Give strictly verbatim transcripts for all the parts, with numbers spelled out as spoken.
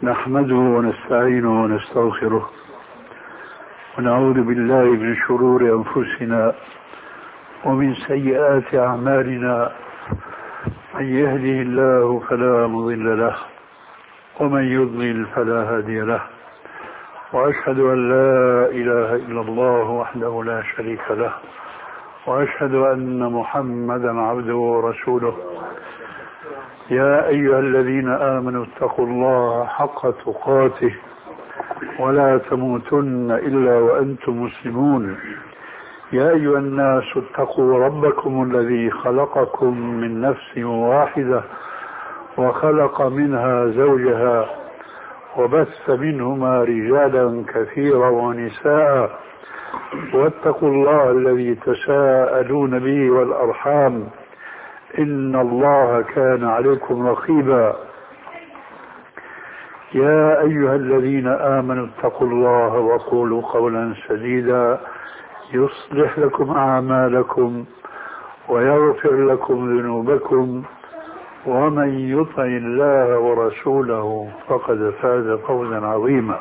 نحمده ونستعينه ونستغفره ونعوذ بالله من شرور أنفسنا ومن سيئات أعمالنا. من يهده الله فلا مضل له ومن يضلل فلا هادي له، وأشهد أن لا إله إلا الله وحده لا شريك له، وأشهد أن محمدا عبده ورسوله. يا أيها الذين آمنوا اتقوا الله حق تقاته ولا تموتن إلا وأنتم مسلمون. يا أيها الناس اتقوا ربكم الذي خلقكم من نفس واحدة وخلق منها زوجها وبث منهما رجالا كثيرا ونساء، واتقوا الله الذي تساءلون به والأرحام إن الله كان عليكم رقيبا. يا أيها الذين آمنوا اتقوا الله وقولوا قولا سديدا يصلح لكم أعمالكم ويغفر لكم ذنوبكم، ومن يطع الله ورسوله فقد فاز فوزا عظيما.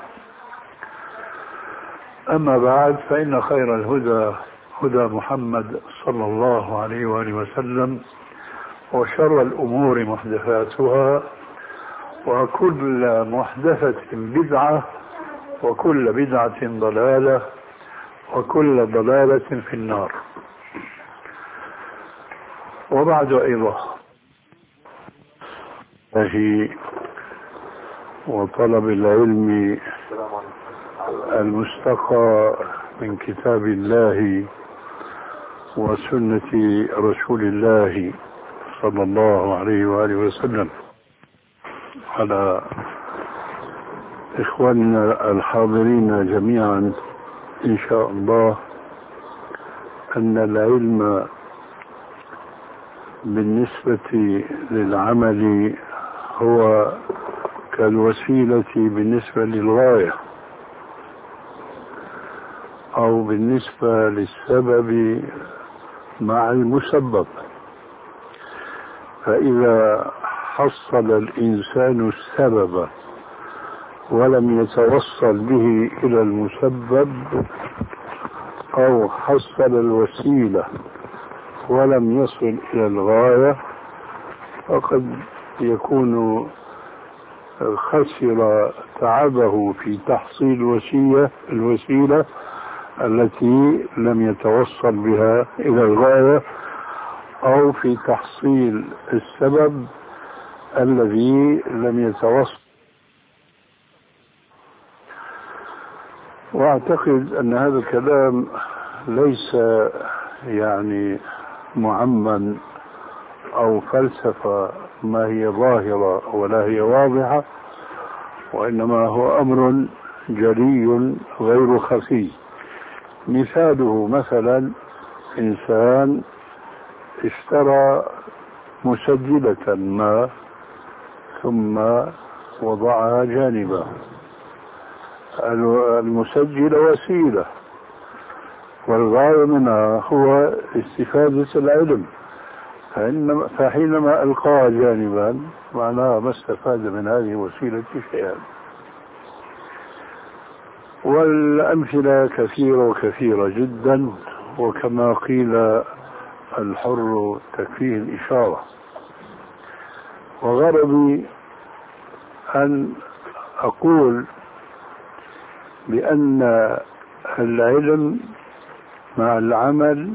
أما بعد، فإن خير الهدى هدى محمد صلى الله عليه وآله وسلم، وشر الأمور محدثاتها، وكل محدثة بدعة، وكل بدعة ضلالة، وكل ضلالة في النار. وبعد أيضا وطلب العلم المستقى من كتاب الله وسنة رسول الله صلى الله عليه وآله وسلم، على إخواننا الحاضرين جميعا إن شاء الله أن العلم بالنسبة للعمل هو كالوسيلة بالنسبة للغاية، أو بالنسبة للسبب مع المسبب. فإذا حصل الإنسان السبب ولم يتوصل به إلى المسبب، أو حصل الوسيلة ولم يصل إلى الغاية، فقد يكون خسر تعبه في تحصيل الوسيلة الوسيلة التي لم يتوصل بها إلى الغاية، أو في تحصيل السبب الذي لم يتوصل. وأعتقد أن هذا الكلام ليس يعني معمم أو فلسفة ما هي ظاهرة ولا هي واضحة، وإنما هو أمر جلي غير خفي. مثاله مثلا إنسان اشترى مسجلة ما ثم وضعها جانبا. المسجل وسيلة، والغاية منها هو استفادة العلم، فحينما ألقاها جانبا معناها ما استفاد من هذه الوسيلة شيئا. والأمثلة كثيرة وكثيرة جدا، وكما قيل الحر تكفيه الإشارة. وغرضي أن أقول بأن العلم مع العمل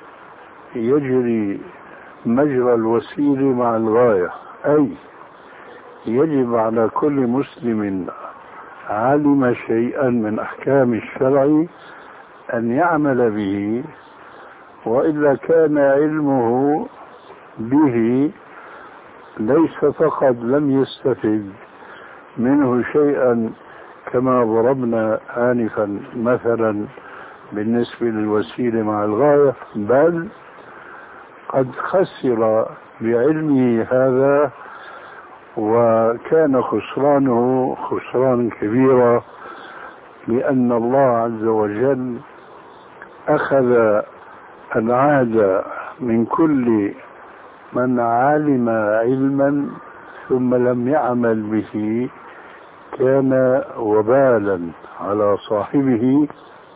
يجري مجرى الوسيلة مع الغاية، أي يجب على كل مسلم علم شيئا من أحكام الشرع أن يعمل به، وإلا كان علمه به ليس فقط لم يستفد منه شيئا كما ضربنا آنفا مثلا بالنسبة للوسيلة مع الغاية، بل قد خسر بعلمه هذا، وكان خسرانه خسران كبيرا، لأن الله عز وجل أخذ العهد من كل من علم علما ثم لم يعمل به كان وبالا على صاحبه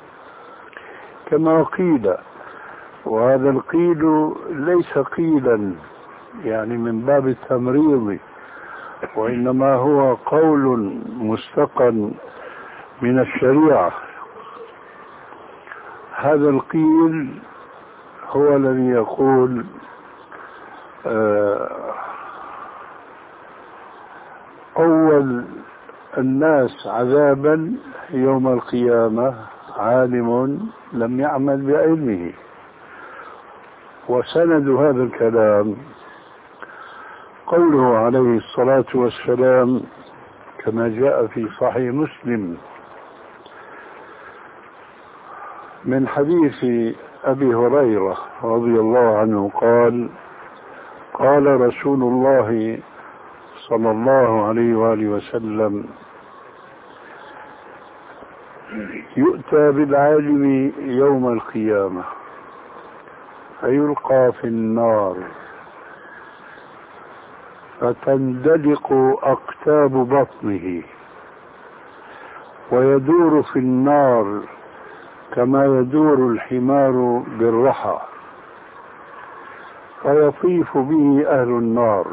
كما قيل. وهذا القيل ليس قيلا يعني من باب التمريض، وإنما هو قول مستقى من الشريعة. هذا القيل هو الذي يقول أول الناس عذابا يوم القيامة عالم لم يعمل بعلمه. وسند هذا الكلام قوله عليه الصلاة والسلام كما جاء في صحيح مسلم من حديث أبي هريرة رضي الله عنه قال: قال رسول الله صلى الله عليه وآله وسلم: يؤتى بالعالم يوم القيامة فيلقى في النار فتندلق أقتاب بطنه ويدور في النار كما يدور الحمار بالرحى، فيطيف به أهل النار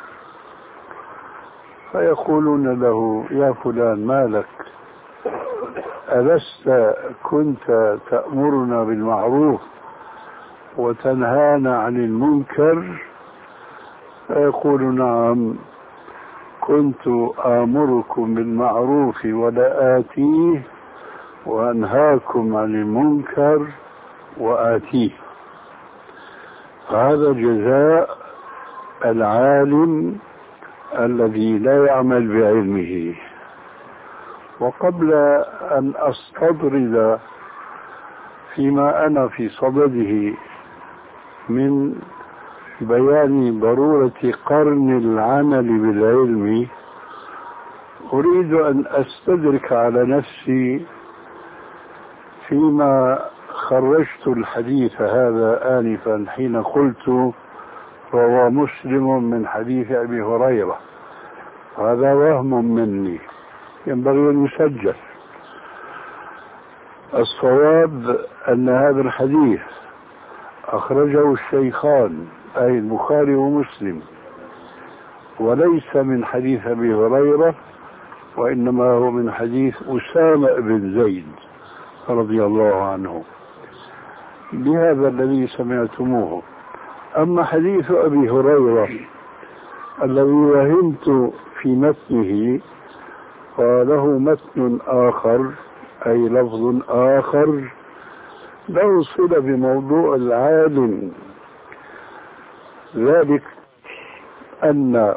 فيقولون له: يا فلان ما لك؟ ألست كنت تأمرنا بالمعروف وتنهانا عن المنكر؟ فيقول: نعم، كنت آمركم بالمعروف ولا آتيه وأنهاكم عن المنكر وآتيه. هذا جزاء العالم الذي لا يعمل بعلمه. وقبل أن أستطرد فيما أنا في صدده من بيان ضرورة قرن العمل بالعلم، أريد أن أستدرك على نفسي فيما خرجت الحديث هذا آنفا حين قلت روى مسلم من حديث أبي هريرة. هذا وهم مني ينبغي أن يسجل. الصواب أن هذا الحديث أخرجه الشيخان أي البخاري ومسلم، وليس من حديث أبي هريرة، وإنما هو من حديث أسامة بن زيد رضي الله عنه بهذا الذي سمعتموه. أما حديث أبي هريرة الذي وهمت في متنه فله متن آخر أي لفظ آخر له صلة بموضوع العالم، ذلك أن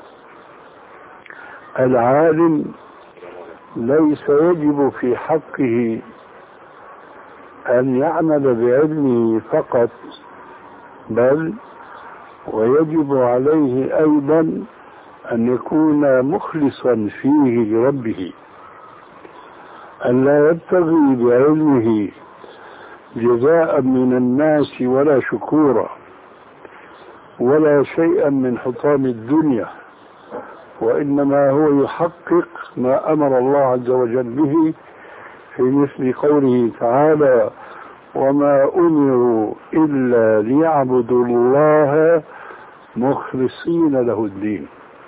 العالم ليس يجب في حقه أن يعمل بعلمه فقط، بل ويجب عليه أيضا أن يكون مخلصا فيه لربه، أن لا يبتغي بعلمه جزاء من الناس ولا شكورا ولا شيئا من حطام الدنيا، وإنما هو يحقق ما أمر الله عز وجل به في مثل قوله تعالى: وما أمروا إلا ليعبدوا الله مخلصين له الدين.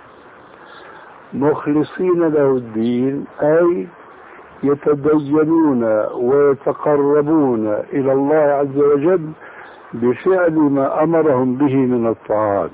مخلصين له الدين أي يتدينون ويتقربون إلى الله عز وجل بفعل ما أمرهم به من الطاعات.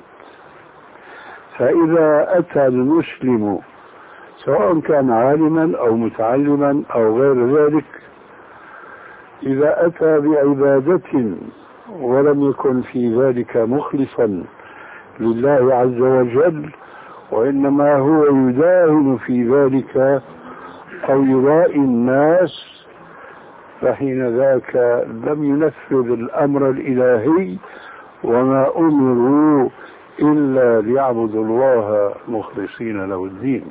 فإذا أتى المسلم سواء كان عالما أو متعلما أو غير ذلك، إذا أتى بعبادة ولم يكن في ذلك مخلصا لله عز وجل، وإنما هو يداهن في ذلك أو يرائي الناس، فحين ذاك لم ينفذ الأمر الإلهي: وما أمروا إلا ليعبدوا الله مخلصين له الدين.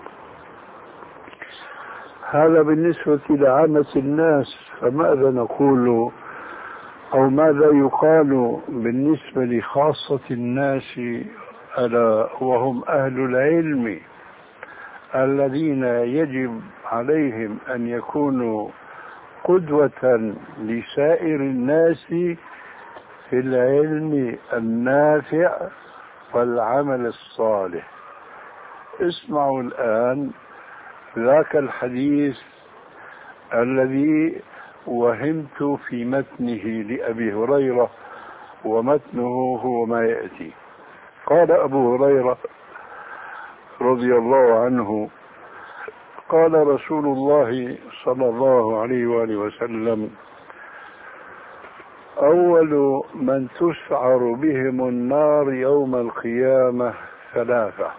هذا بالنسبة لعامة الناس. فماذا نقول أو ماذا يقال بالنسبة لخاصة الناس ألا وهم أهل العلم الذين يجب عليهم أن يكونوا قدوة لسائر الناس في العلم النافع والعمل الصالح. اسمعوا الآن ذاك الحديث الذي وهمت في متنه لأبي هريرة، ومتنه هو ما يأتي. قال أبو هريرة رضي الله عنه: قال رسول الله صلى الله عليه وآله وسلم: أول من تسعر بهم النار يوم القيامة ثلاثة.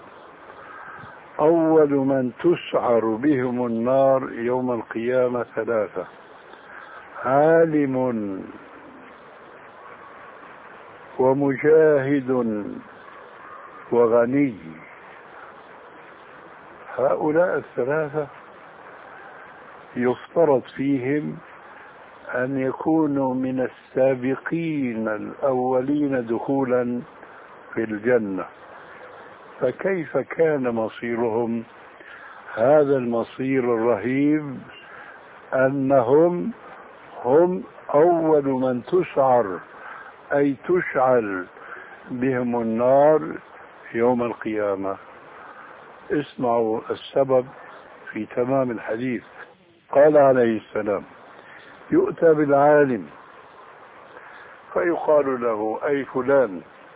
أول من تسعر بهم النار يوم القيامة ثلاثة: عالم ومجاهد وغني. هؤلاء الثلاثة يفترض فيهم أن يكونوا من السابقين الأولين دخولا في الجنة، فكيف كان مصيرهم؟ هذا المصير الرهيب أنهم هم أول من تسعر، أي تشعل بهم النار يوم القيامة. اسمعوا السبب في تمام الحديث. قال عليه السلام: يؤتى بالعالم فيقال له: أي فلان،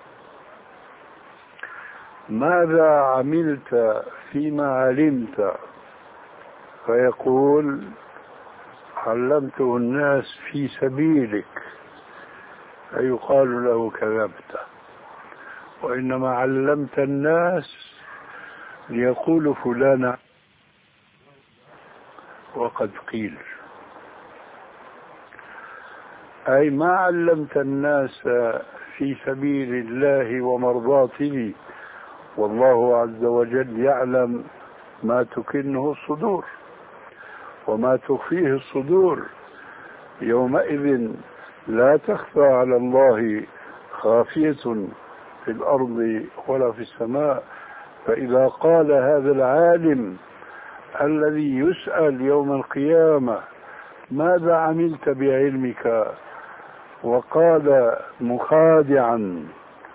ماذا عملت فيما علمت؟ فيقول: علمته الناس في سبيلك. فيقال له: كذبت، وإنما علمت الناس ليقول فلان وقد قيل. أي ما علمت الناس في سبيل الله ومرضاته، والله عز وجل يعلم ما تكنه الصدور وما تخفيه الصدور. يومئذ لا تخفى على الله خافية في الأرض ولا في السماء. فإذا قال هذا العالم الذي يسأل يوم القيامة: ماذا عملت بعلمك؟ وقال مخادعا: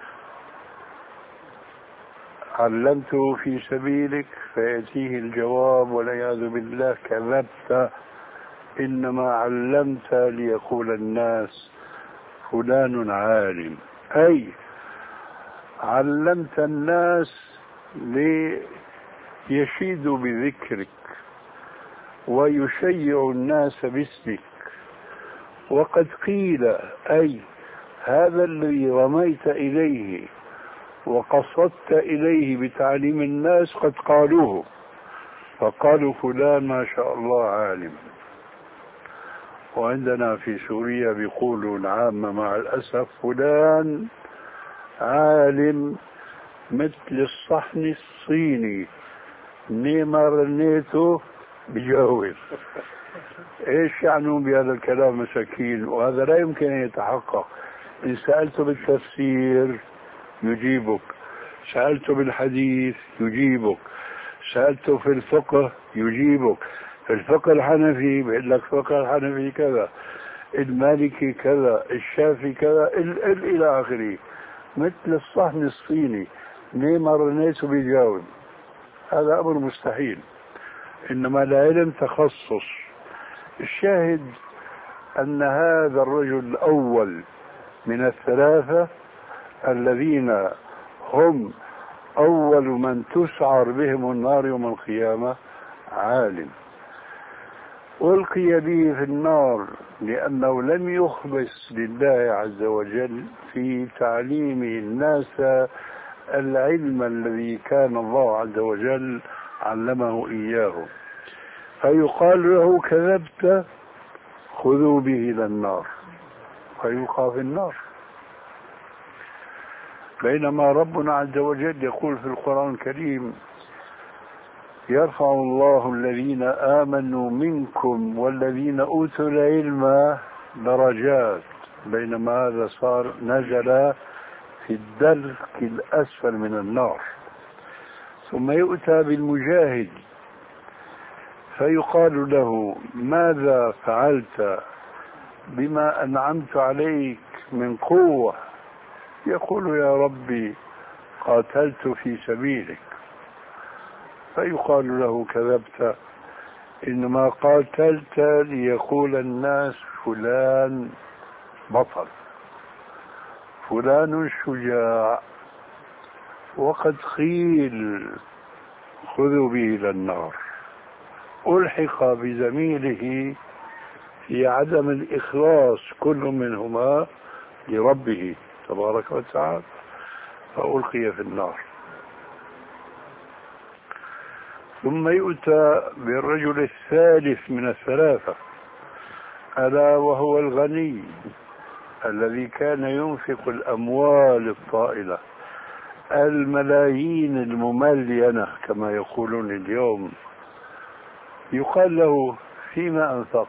علمته في سبيلك، فيأتيه الجواب والعياذ بالله: كذبت، إنما علمت ليقول الناس فلان عالم. أي علمت الناس ليشيدوا بذكرك ويشيع الناس باسمك. وقد قيل، أي هذا الذي رميت إليه وقصدت إليه بتعليم الناس قد قالوه، فقالوا فلان ما شاء الله عالم. وعندنا في سوريا بيقولوا العامة مع الأسف: فلان عالم مثل الصحن الصيني، نيما رنيته بجاوب. ايش يعنون بهذا الكلام مساكين؟ وهذا لا يمكن ان يتحقق. ان سألته بالتفسير يجيبك، سألته بالحديث يجيبك، سألته في الفقه يجيبك. في الفقه الحنفي بيقول لك فقه الحنفي كذا، المالكي كذا، الشافعي كذا، ال ال الى اخره. مثل الصحن الصيني، نيما رنيته بيجاوب. هذا امر مستحيل. انما العلم تخصص. الشاهد ان هذا الرجل الاول من الثلاثة الذين هم اول من تسعر بهم النار يوم القيامة عالم، ألقي به في النار لأنه لم يخبث لله عز وجل في تعليمه الناس العلم الذي كان الله عز وجل علمه إياه. فيقال له: كذبت، خذوا به إلى النار، فيلقى في النار. بينما ربنا عز وجل يقول في القرآن الكريم: يرفع الله الذين آمنوا منكم والذين أوتوا العلم درجات. بينما هذا صار نزل في الدرك الأسفل من النار. ثم يؤتى بالمجاهد فيقال له ماذا فعلت بما أنعمت عليك من قوة؟ يقول يا ربي قاتلت في سبيلك. فيقال له كذبت، إنما قاتلت ليقول الناس فلان بطل، فلان شجاع، وقد قيل خذوا به إلى النار. ألحق بزميله في عدم الإخلاص كل منهما لربه تبارك وتعالى، فألقي في النار. ثم يؤتى بالرجل الثالث من الثلاثة، ألا وهو الغني الذي كان ينفق الأموال الطائلة الملايين المملينة كما يقولون اليوم. يقال له فيما أنفقت؟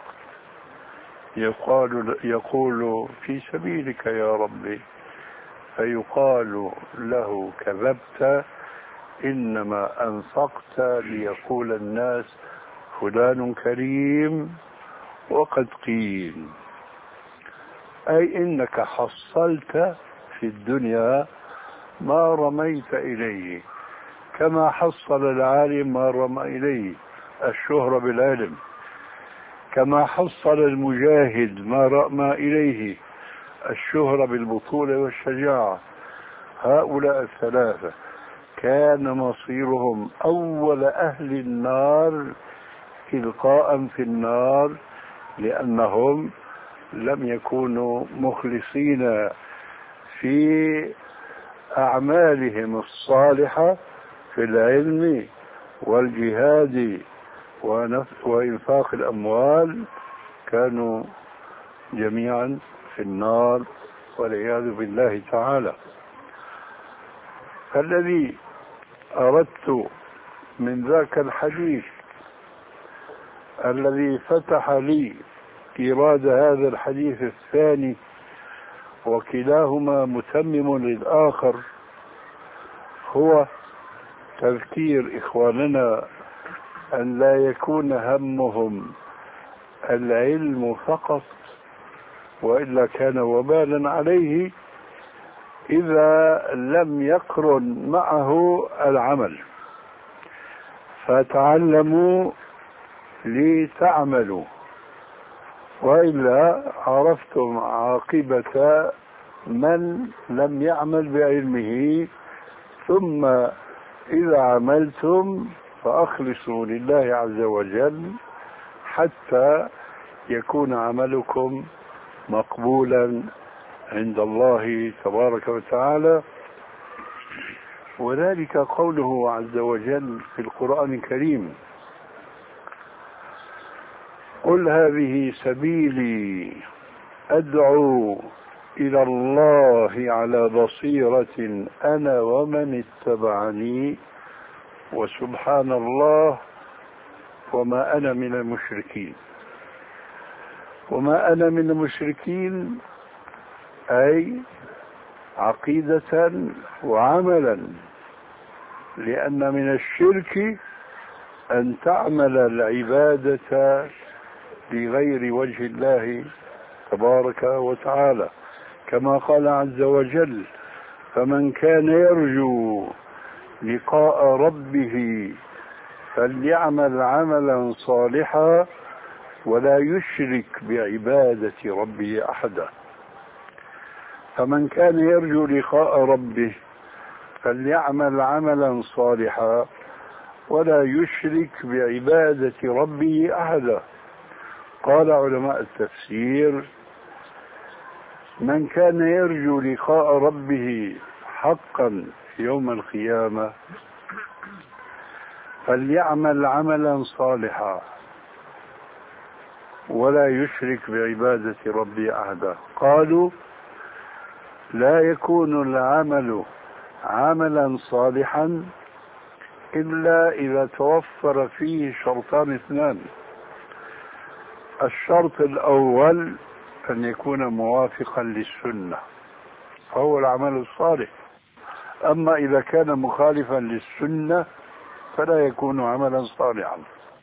يقال يقول في سبيلك يا ربي. فيقال له كذبت، إنما أنفقت ليقول الناس فلان كريم، وقد قيل. أي إنك حصلت في الدنيا ما رميت إليه، كما حصل العالم ما رمى إليه، الشهرة بالعلم، كما حصل المجاهد ما رمى إليه، الشهرة بالبطولة والشجاعة. هؤلاء الثلاثة كان مصيرهم أول أهل النار إلقاء في النار، لأنهم لم يكونوا مخلصين في أعمالهم الصالحة في العلم والجهاد وإنفاق الأموال، كانوا جميعا في النار والعياذ بالله تعالى. فالذي أردت من ذاك الحديث الذي فتح لي إيراد هذا الحديث الثاني، وكلاهما متمم للآخر، هو تذكير إخواننا أن لا يكون همهم العلم فقط، وإلا كان وبالا عليه إذا لم يقرن معه العمل. فتعلموا لتعملوا، وإلا عرفتم عاقبة من لم يعمل بعلمه. ثم إذا عملتم فأخلصوا لله عز وجل حتى يكون عملكم مقبولا عند الله تبارك وتعالى. وذلك قوله عز وجل في القرآن الكريم: قل هذه سبيلي أدعو إلى الله على بصيرة أنا ومن اتبعني وسبحان الله وما أنا من المشركين. وما أنا من المشركين أي عقيدة وعملا، لأن من الشرك أن تعمل العبادة لغير وجه الله تبارك وتعالى، كما قال عز وجل: فمن كان يرجو لقاء ربه فليعمل عملا صالحا ولا يشرك بعبادة ربه أحدا. فمن كان يرجو لقاء ربه فليعمل عملا صالحا ولا يشرك بعبادة ربه أحدا. قال علماء التفسير: من كان يرجو لقاء ربه حقا يوم القيامة فليعمل عملا صالحا ولا يشرك بعبادة ربه أحدا. قالوا: لا يكون العمل عملا صالحا إلا إذا توفر فيه شرطان اثنان: الشرط الأول أن يكون موافقا للسنة فهو العمل الصالح. أما إذا كان مخالفا للسنة فلا يكون عملا صالحا.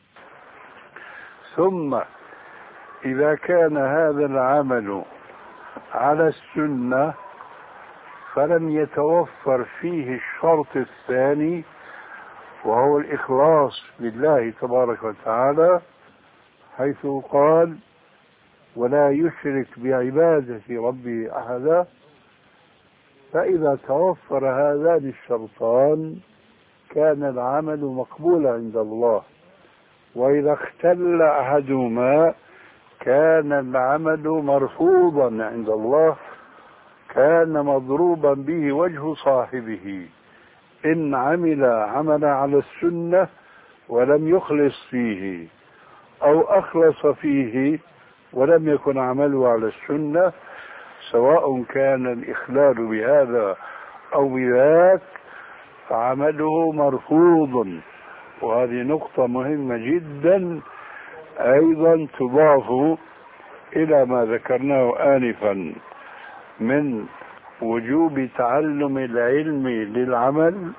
ثم إذا كان هذا العمل على السنة فلم يتوفر فيه الشرط الثاني وهو الإخلاص لله تبارك وتعالى، حيث قال ولا يشرك بعبادة ربه أحدا. فإذا توفر هذان الشرطان كان العمل مقبولا عند الله، وإذا اختل أحدهما كان العمل مرفوضا عند الله، كان مضروبا به وجه صاحبه إن عمل عملا على السنة ولم يخلص فيه، أو أخلص فيه ولم يكن عمله على السنة، سواء كان الإخلال بهذا أو بذاك فعمله مرفوض. وهذه نقطة مهمة جدا أيضا تضاف إلى ما ذكرناه آنفا من وجوب تعلم العلم للعمل،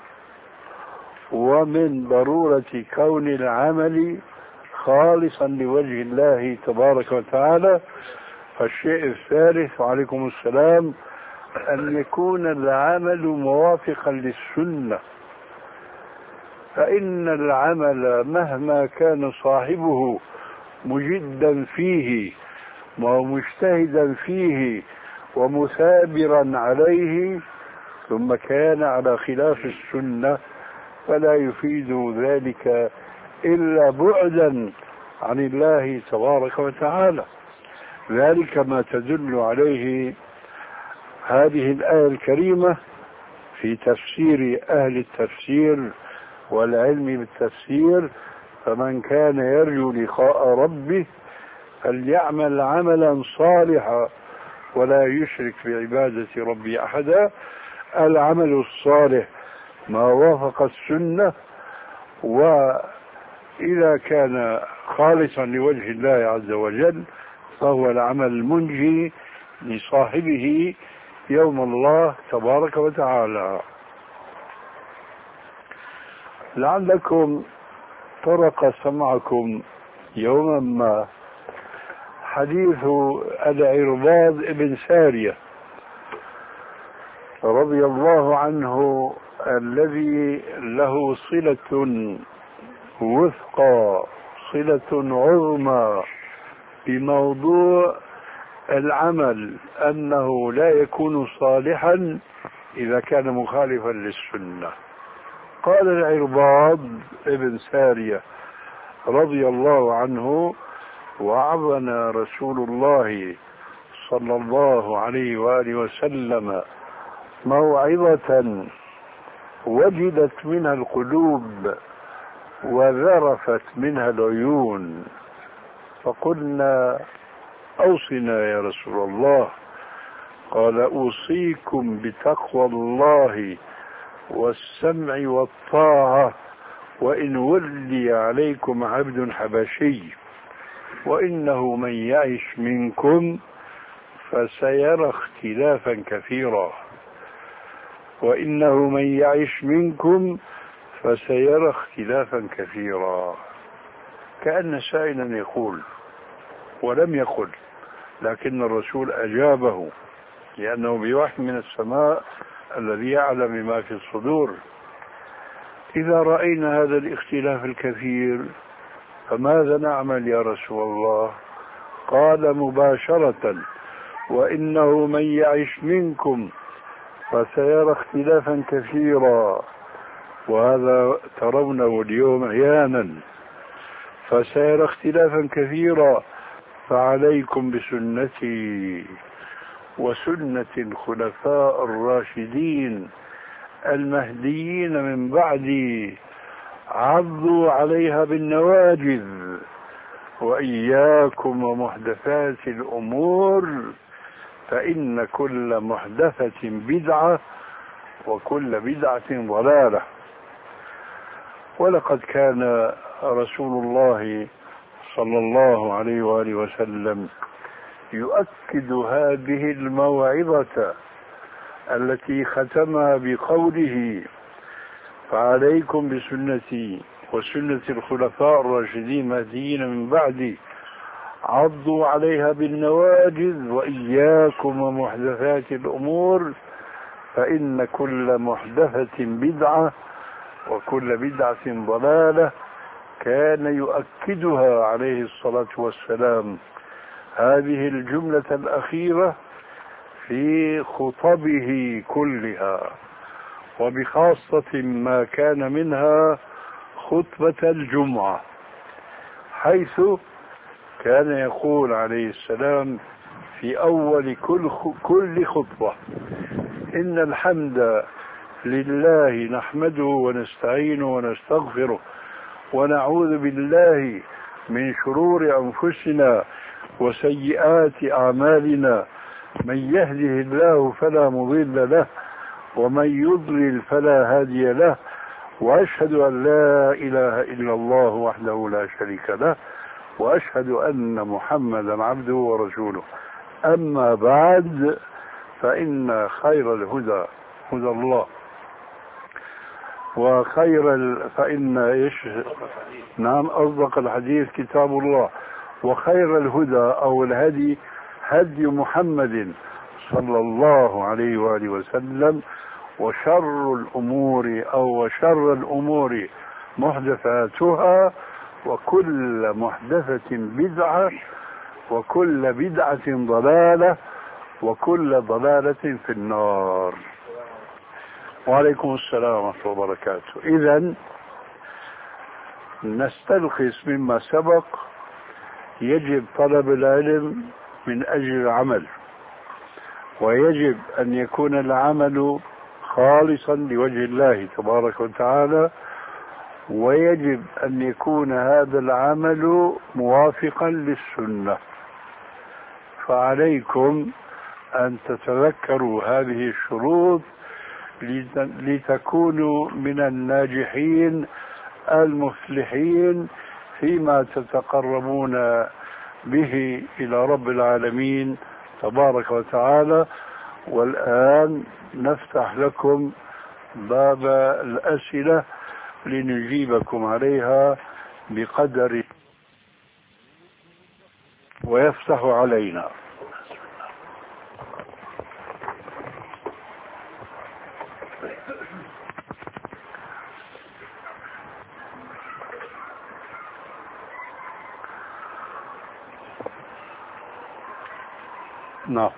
ومن ضرورة كون العمل خالصا لوجه الله تبارك وتعالى. فالشيء الثالث وعليكم السلام أن يكون العمل موافقا للسنة، فإن العمل مهما كان صاحبه مجدا فيه ومجتهدا فيه ومثابرا عليه ثم كان على خلاف السنة فلا يفيد ذلك إلا بعدا عن الله تبارك وتعالى. ذلك ما تدل عليه هذه الآية الكريمة في تفسير أهل التفسير والعلم بالتفسير: فمن كان يرجو لقاء ربه فليعمل عملا صالحا ولا يشرك بعبادة ربه أحدا. العمل الصالح ما وافق السنة، وإذا كان خالصا لوجه الله عز وجل فهو العمل المنجي لصاحبه يوم الله تبارك وتعالى. لعلكم طرق سمعكم يوما ما حديث العرباض بن سارية رضي الله عنه، الذي له صلة وثقى، صلة عظمى بموضوع العمل، أنه لا يكون صالحا إذا كان مخالفا للسنة. قال العرباض بن سارية رضي الله عنه: وعظنا رسول الله صلى الله عليه وآله وسلم موعظة وجدت منها القلوب وذرفت منها العيون، فقلنا: أوصنا يا رسول الله. قال: أوصيكم بتقوى الله والسمع والطاعة وإن ولي عليكم عبد حبشي، وإنه من يعش منكم فسيرى اختلافا كثيرا وإنه من يعش منكم فسيرى اختلافا كثيرا. كأن سائلا يقول، ولم يقل، لكن الرسول أجابه، لأنه بوحي من السماء الذي يعلم ما في الصدور: إذا رأينا هذا الاختلاف الكثير فماذا نعمل يا رسول الله؟ قال مباشرة: وإنه من يعش منكم فسيرى اختلافا كثيرا، وهذا ترونه اليوم عيانا، فسيرى اختلافا كثيرا، فعليكم بسنتي وسنة الخلفاء الراشدين المهديين من بعدي، عضوا عليها بالنواجذ، وإياكم ومحدثات الأمور، فإن كل محدثة بدعة وكل بدعة ضلالة. ولقد كان رسول الله صلى الله عليه وآله وسلم يؤكد هذه الموعظة التي ختمها بقوله: فعليكم بسنتي وسنة الخلفاء الراشدين المهديين من بعدي عضوا عليها بالنواجذ وإياكم ومحدثات الأمور فإن كل محدثة بدعة وكل بدعة ضلالة. كان يؤكدها عليه الصلاة والسلام هذه الجملة الأخيرة في خطبه كلها، وبخاصة ما كان منها خطبة الجمعة، حيث كان يقول عليه السلام في أول كل كل خطبة: إن الحمد لله نحمده ونستعينه ونستغفره ونعوذ بالله من شرور أنفسنا وسيئات أعمالنا، من يهده الله فلا مضل له ومن يضلل فلا هادي له، وأشهد أن لا إله إلا الله وحده لا شريك له، وأشهد أن محمدا عبده ورسوله. أما بعد، فإن خير الهدى هدى الله، وخير ال... فإن إيش نعم أصدق الحديث كتاب الله، وخير الهدى أو الهدي هدي محمد صلى الله عليه وآله وسلم، وشر الأمور أو شر الأمور محدثاتها، وكل محدثة بدعة، وكل بدعة ضلالة، وكل ضلالة في النار. وعليكم السلام ورحمة الله وبركاته. إذن نستلخص مما سبق: يجب طلب العلم من أجل العمل، ويجب أن يكون العمل خالصا لوجه الله تبارك وتعالى، ويجب أن يكون هذا العمل موافقا للسنة. فعليكم أن تتذكروا هذه الشروط لتكونوا من الناجحين المفلحين فيما تتقربون به إلى رب العالمين تبارك وتعالى. والآن نفتح لكم باب الأسئلة لنجيبكم عليها بقدر ويفتح علينا. نعم.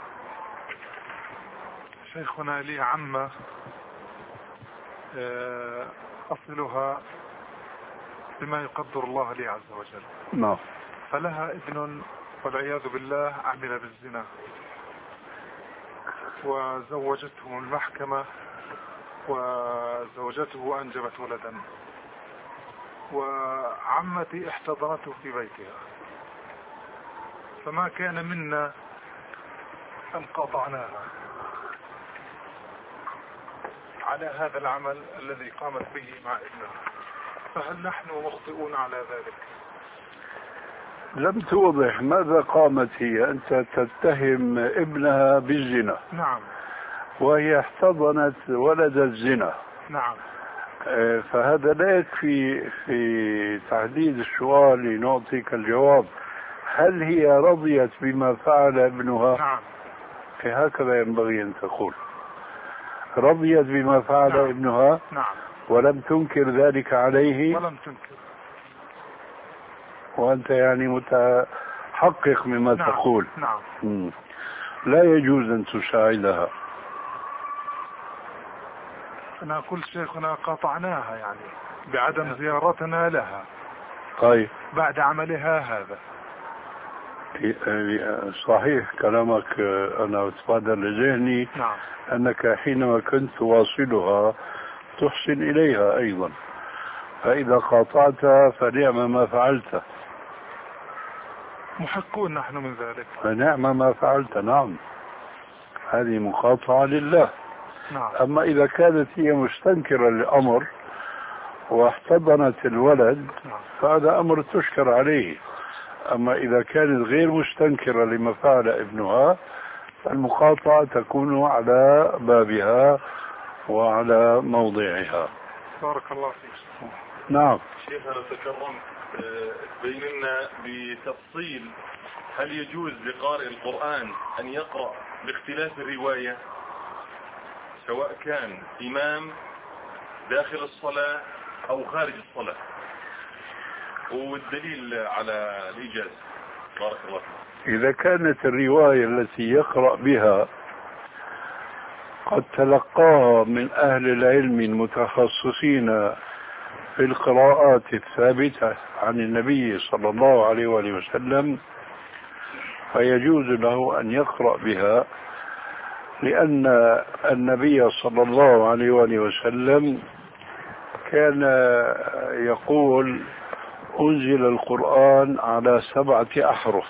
شيخنا لي عمة أصلها بما يقدر الله لي عز وجل. نعم. فلها ابن والعياذ بالله عمل بالزنا، وزوجته المحكمة، وزوجته أنجبت ولدا، وعمتي احتضنته في بيتها، فما كان منا أن قاطعناها على هذا العمل الذي قامت به مع ابنها، فهل نحن مخطئون على ذلك؟ لم توضح ماذا قامت هي. أنت تتهم ابنها بالزنا. نعم. وهي احتضنت ولد الزنا. نعم. فهذا لا يكفي في تحديد السؤال لنعطيك الجواب. هل هي رضيت بما فعل ابنها؟ نعم. هكذا ينبغي أن تقول: رضيت بما فعل نعم. ابنها. نعم. ولم تنكر ذلك عليه. ولم تنكر. وأنت يعني متحقق مما نعم. تقول. نعم. مم. لا يجوز أن تساعدها. أنا أقول شيخنا قاطعناها يعني بعدم زيارتنا لها. طيب. بعد عملها هذا. صحيح كلامك. أنا أتبادر لذهني. نعم. أنك حينما كنت تواصلها تحسن إليها أيضا، فإذا قاطعتها فنعم ما فعلت. محقون نحن من ذلك. فنعم ما فعلت. نعم، هذه مقاطعة لله. نعم. أما إذا كانت هي مستنكرة للأمر واحتضنت الولد، نعم. فهذا أمر تشكر عليه. أما إذا كانت غير مستنكرة لما فعل ابنها، فالمقاطعة تكون على بابها وعلى موضعها. بارك الله فيك. نعم شيخ أنا تكرمت تبين لنا بتفصيل هل يجوز لقارئ القرآن أن يقرأ باختلاف الرواية سواء كان إمام داخل الصلاة أو خارج الصلاة، والدليل على الإجازة؟ بارك الله فيك. إذا كانت الرواية التي يقرأ بها قد تلقاها من أهل العلم المتخصصين في القراءات الثابتة عن النبي صلى الله عليه وآله وسلم فيجوز له أن يقرأ بها، لأن النبي صلى الله عليه وآله وسلم كان يقول أنزل القرآن على سبعة أحرف.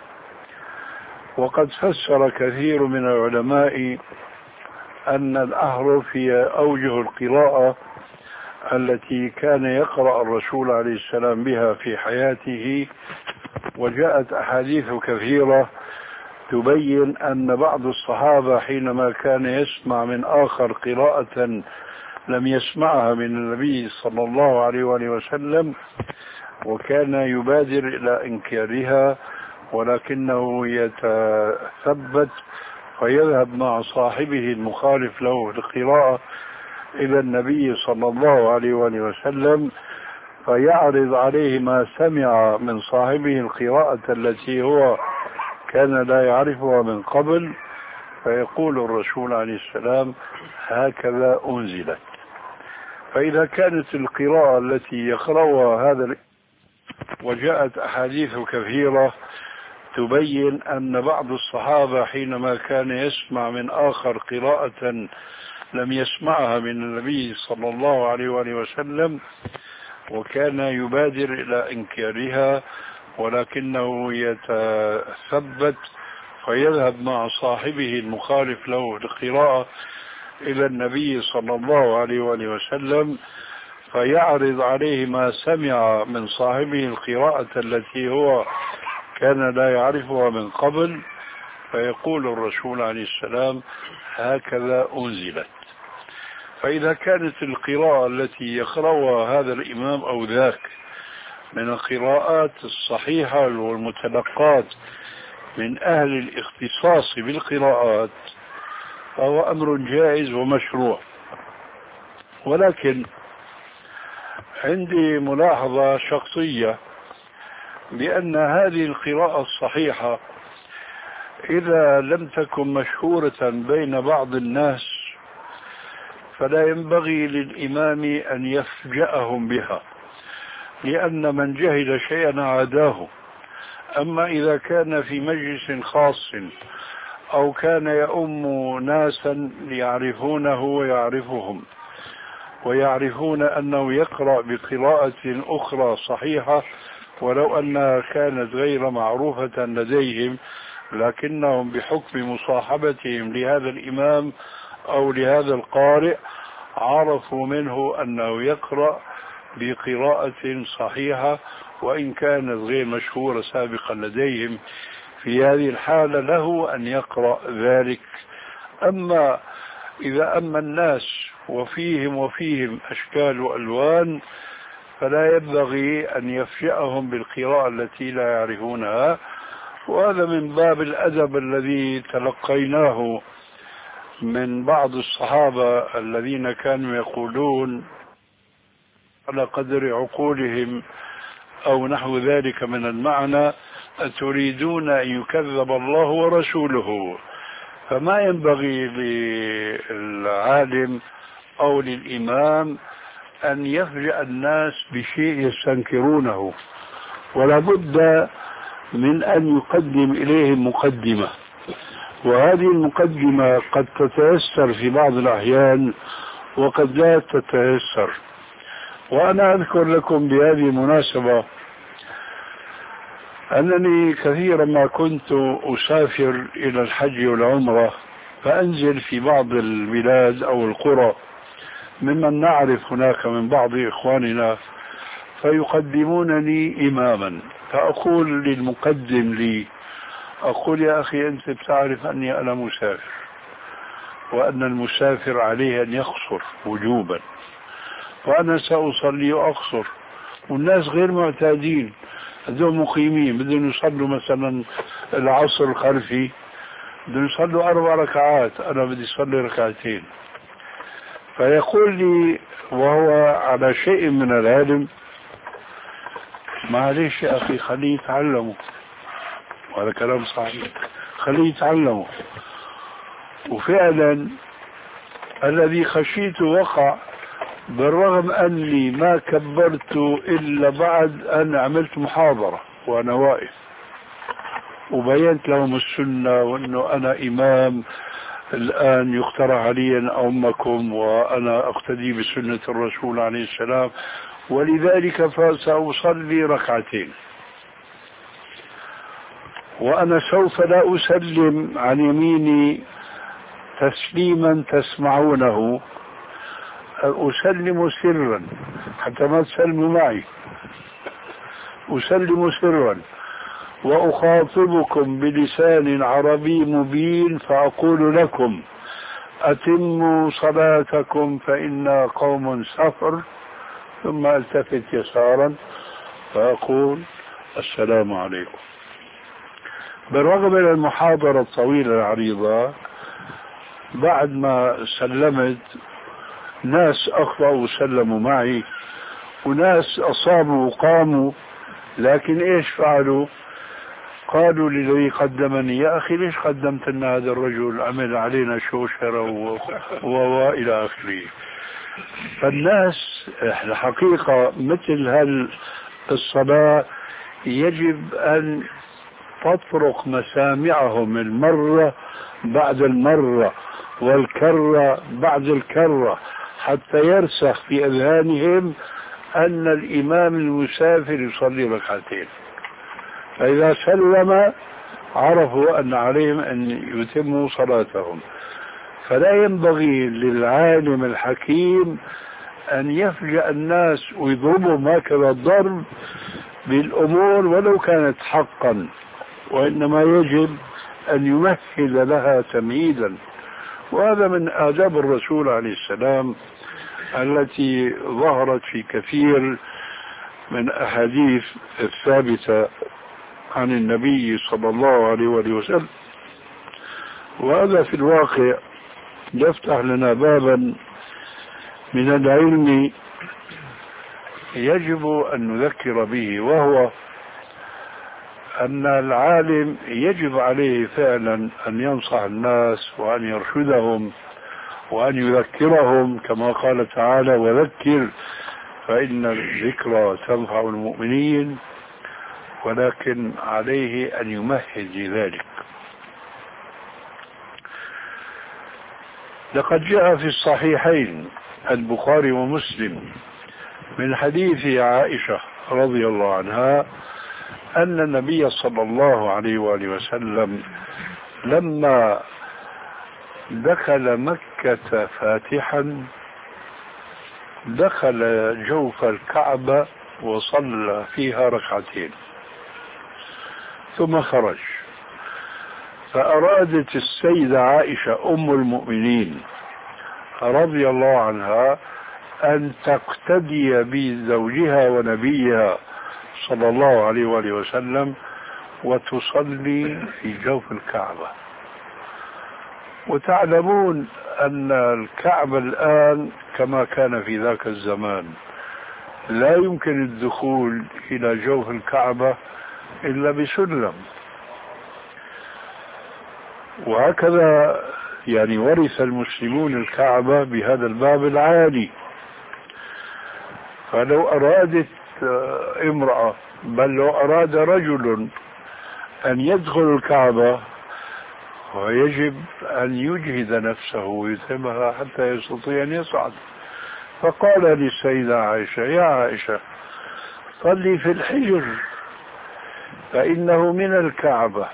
وقد فسر كثير من العلماء أن الأحرف هي أوجه القراءة التي كان يقرأ الرسول عليه السلام بها في حياته، وجاءت أحاديث كثيرة تبين أن بعض الصحابة حينما كان يسمع من آخر قراءة لم يسمعها من النبي صلى الله عليه وآله وسلم وكان يبادر إلى إنكارها، ولكنه يتثبت فيذهب مع صاحبه المخالف له في القراءة إلى النبي صلى الله عليه وآله وسلم فيعرض عليه ما سمع من صاحبه القراءة التي هو كان لا يعرفها من قبل، فيقول الرسول عليه السلام هكذا أنزلت. فإذا كانت القراءة التي يقرأها هذا، وجاءت أحاديث كثيرة تبين أن بعض الصحابة حينما كان يسمع من آخر قراءة لم يسمعها من النبي صلى الله عليه وآله وسلم وكان يبادر إلى إنكارها، ولكنه يتثبت فيذهب مع صاحبه المخالف له القراءة إلى النبي صلى الله عليه وآله وسلم فيعرض عليه ما سمع من صاحبه القراءة التي هو كان لا يعرفها من قبل، فيقول الرسول عليه السلام هكذا أنزلت. فإذا كانت القراءة التي يقرأها هذا الإمام أو ذاك من القراءات الصحيحة والمتلقات من أهل الاختصاص بالقراءات فهو أمر جائز ومشروع. ولكن عندي ملاحظة شخصية بأن هذه القراءة الصحيحة إذا لم تكن مشهورة بين بعض الناس فلا ينبغي للإمام أن يفجأهم بها، لأن من جهل شيئا عاداه. أما إذا كان في مجلس خاص أو كان يؤم ناسا يعرفونه ويعرفهم ويعرفون أنه يقرأ بقراءة أخرى صحيحة ولو أنها كانت غير معروفة لديهم، لكنهم بحكم مصاحبتهم لهذا الإمام أو لهذا القارئ عرفوا منه أنه يقرأ بقراءة صحيحة وإن كانت غير مشهورة سابقا لديهم، في هذه الحالة له أن يقرأ ذلك. أما إذا أما الناس وفيهم وفيهم أشكال وألوان فلا ينبغي أن يفجأهم بالقراءة التي لا يعرفونها، وهذا من باب الأدب الذي تلقيناه من بعض الصحابة الذين كانوا يقولون على قدر عقولهم أو نحو ذلك من المعنى أتريدون أن يكذب الله ورسوله. فما ينبغي للعالم أو للإمام أن يفجأ الناس بشيء يستنكرونه، ولا بد من أن يقدم إليهم مقدمة، وهذه المقدمة قد تتيسر في بعض الأحيان وقد لا تتيسر. وأنا أذكر لكم بهذه المناسبة أنني كثيرا ما كنت أسافر إلى الحج والعمرة فأنزل في بعض البلاد أو القرى ممن نعرف هناك من بعض إخواننا فيقدمونني إماما، فأقول للمقدم لي أقول يا أخي أنت بتعرف أني أنا مسافر وأن المسافر عليه أن يقصر وجوبا، وأنا سأصلي وأقصر، والناس غير معتادين، هذول مقيمين بدهم يصلوا مثلا العصر الخلفي بدهم يصلوا أربع ركعات، أنا بدي أصلي ركعتين. فيقول لي وهو على شيء من العلم: معلش يا أخي خليه يتعلموا. وهذا كلام صحيح، خليه يتعلموا. وفعلا الذي خشيت وقع، بالرغم أني ما كبرت إلا بعد أن عملت محاضرة وأنا واقف وبينت لهم السنة وأنه أنا إمام الآن يقترح علي أن أمكم وأنا أقتدي بسنة الرسول عليه السلام، ولذلك فسأصلي ركعتين، وأنا سوف لا أسلم عن يميني تسليما تسمعونه، أسلم سرا حتى ما تسلموا معي، أسلم سرا وأخاطبكم بلسان عربي مبين، فأقول لكم: أتموا صلاتكم فإنا قوم سفر، ثم التفت يسارا فأقول: السلام عليكم. بالرغم من المحاضرة الطويلة العريضة، بعد ما سلمت ناس أخطأوا وسلموا معي، وناس أصابوا وقاموا، لكن إيش فعلوا؟ قالوا للذي قدمني: يا أخي ليش قدمت لنا هذا الرجل، عمل علينا شوشرة وإلى آخره. فالناس الحقيقة مثل هالصلاة يجب أن تطرق مسامعهم المرة بعد المرة والكرة بعد الكرة، حتى يرسخ في أذهانهم أن الإمام المسافر يصلي ركعتين. فإذا سلم عرفوا أن عليهم أن يتموا صلاتهم. فلا ينبغي للعالم الحكيم أن يفجأ الناس ويضربهم هكذا الضرب بالأمور ولو كانت حقا، وإنما يجب أن يمهد لها تمهيدا. وهذا من آداب الرسول عليه السلام التي ظهرت في كثير من أحاديث الثابتة عن النبي صلى الله عليه وسلم. وهذا في الواقع يفتح لنا بابا من العلم يجب أن نذكر به، وهو أن العالم يجب عليه فعلا أن ينصح الناس وأن يرشدهم وأن يذكرهم، كما قال تعالى: وذكر فإن الذكرى تنفع المؤمنين. ولكن عليه أن يمهد لذلك. لقد جاء في الصحيحين البخاري ومسلم من حديث عائشة رضي الله عنها أن النبي صلى الله عليه وآله وسلم لما دخل مكة فاتحا دخل جوف الكعبة وصلى فيها ركعتين ثم خرج. فأرادت السيدة عائشة أم المؤمنين رضي الله عنها أن تقتدي بزوجها ونبيها صلى الله عليه وآله وسلم وتصلي في جوف الكعبة. وتعلمون أن الكعبة الآن كما كان في ذاك الزمان لا يمكن الدخول إلى جوف الكعبة إلا بسلم، وهكذا يعني ورث المسلمون الكعبة بهذا الباب العالي. فلو أرادت امرأة بل لو أراد رجل أن يدخل الكعبة ويجب أن يجهد نفسه ويتمها حتى يستطيع أن يصعد. فقال للسيدة عائشة: يا عائشة صلي في الحجر فإنه من الكعبة،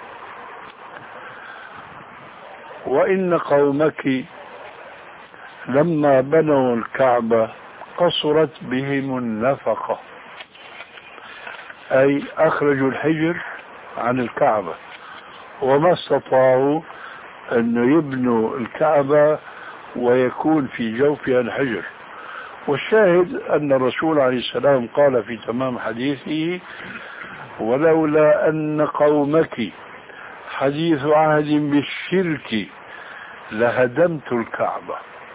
وإن قومك لما بنوا الكعبة قصرت بهم النفقة، أي أخرجوا الحجر عن الكعبة وما استطاعوا أن يبنوا الكعبة ويكون في جوفها الحجر، والشاهد أن الرسول عليه السلام قال في تمام حديثه: ولولا أن قومك حديث عهد بالشرك لهدمت الكعبة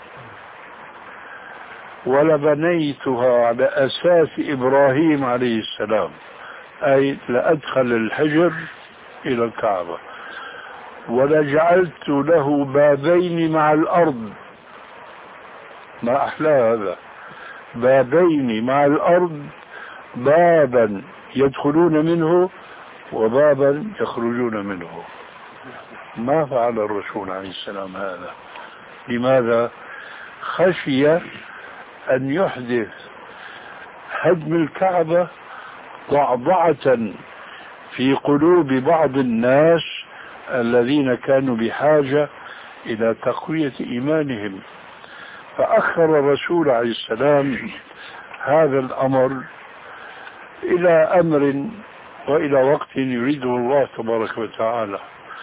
ولبنيتها على أساس إبراهيم عليه السلام، أي لأدخل الحجر إلى الكعبة ولجعلت له بابين مع الأرض. ما أحلى هذا، بابين مع الأرض، بابا يدخلون منه وبابا يخرجون منه. ما فعل الرسول عليه السلام هذا. لماذا؟ خشي أن يحدث هدم الكعبة ضعضعة في قلوب بعض الناس الذين كانوا بحاجة إلى تقوية إيمانهم، فأخر الرسول عليه السلام هذا الأمر إلى أمر وإلى وقت يريده الله تبارك وتعالى.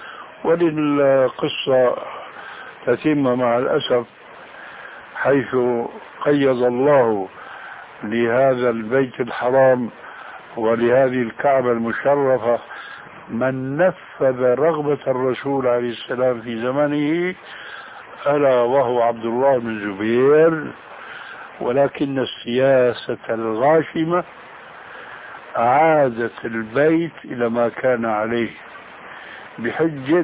وللقصة تتم مع الأسف، حيث قيض الله لهذا البيت الحرام ولهذه الكعبة المشرفة من نفذ رغبة الرسول عليه السلام في زمنه، ألا وهو عبد الله بن الزبير. ولكن السياسة الغاشمة أعادت البيت إلى ما كان عليه، بحجة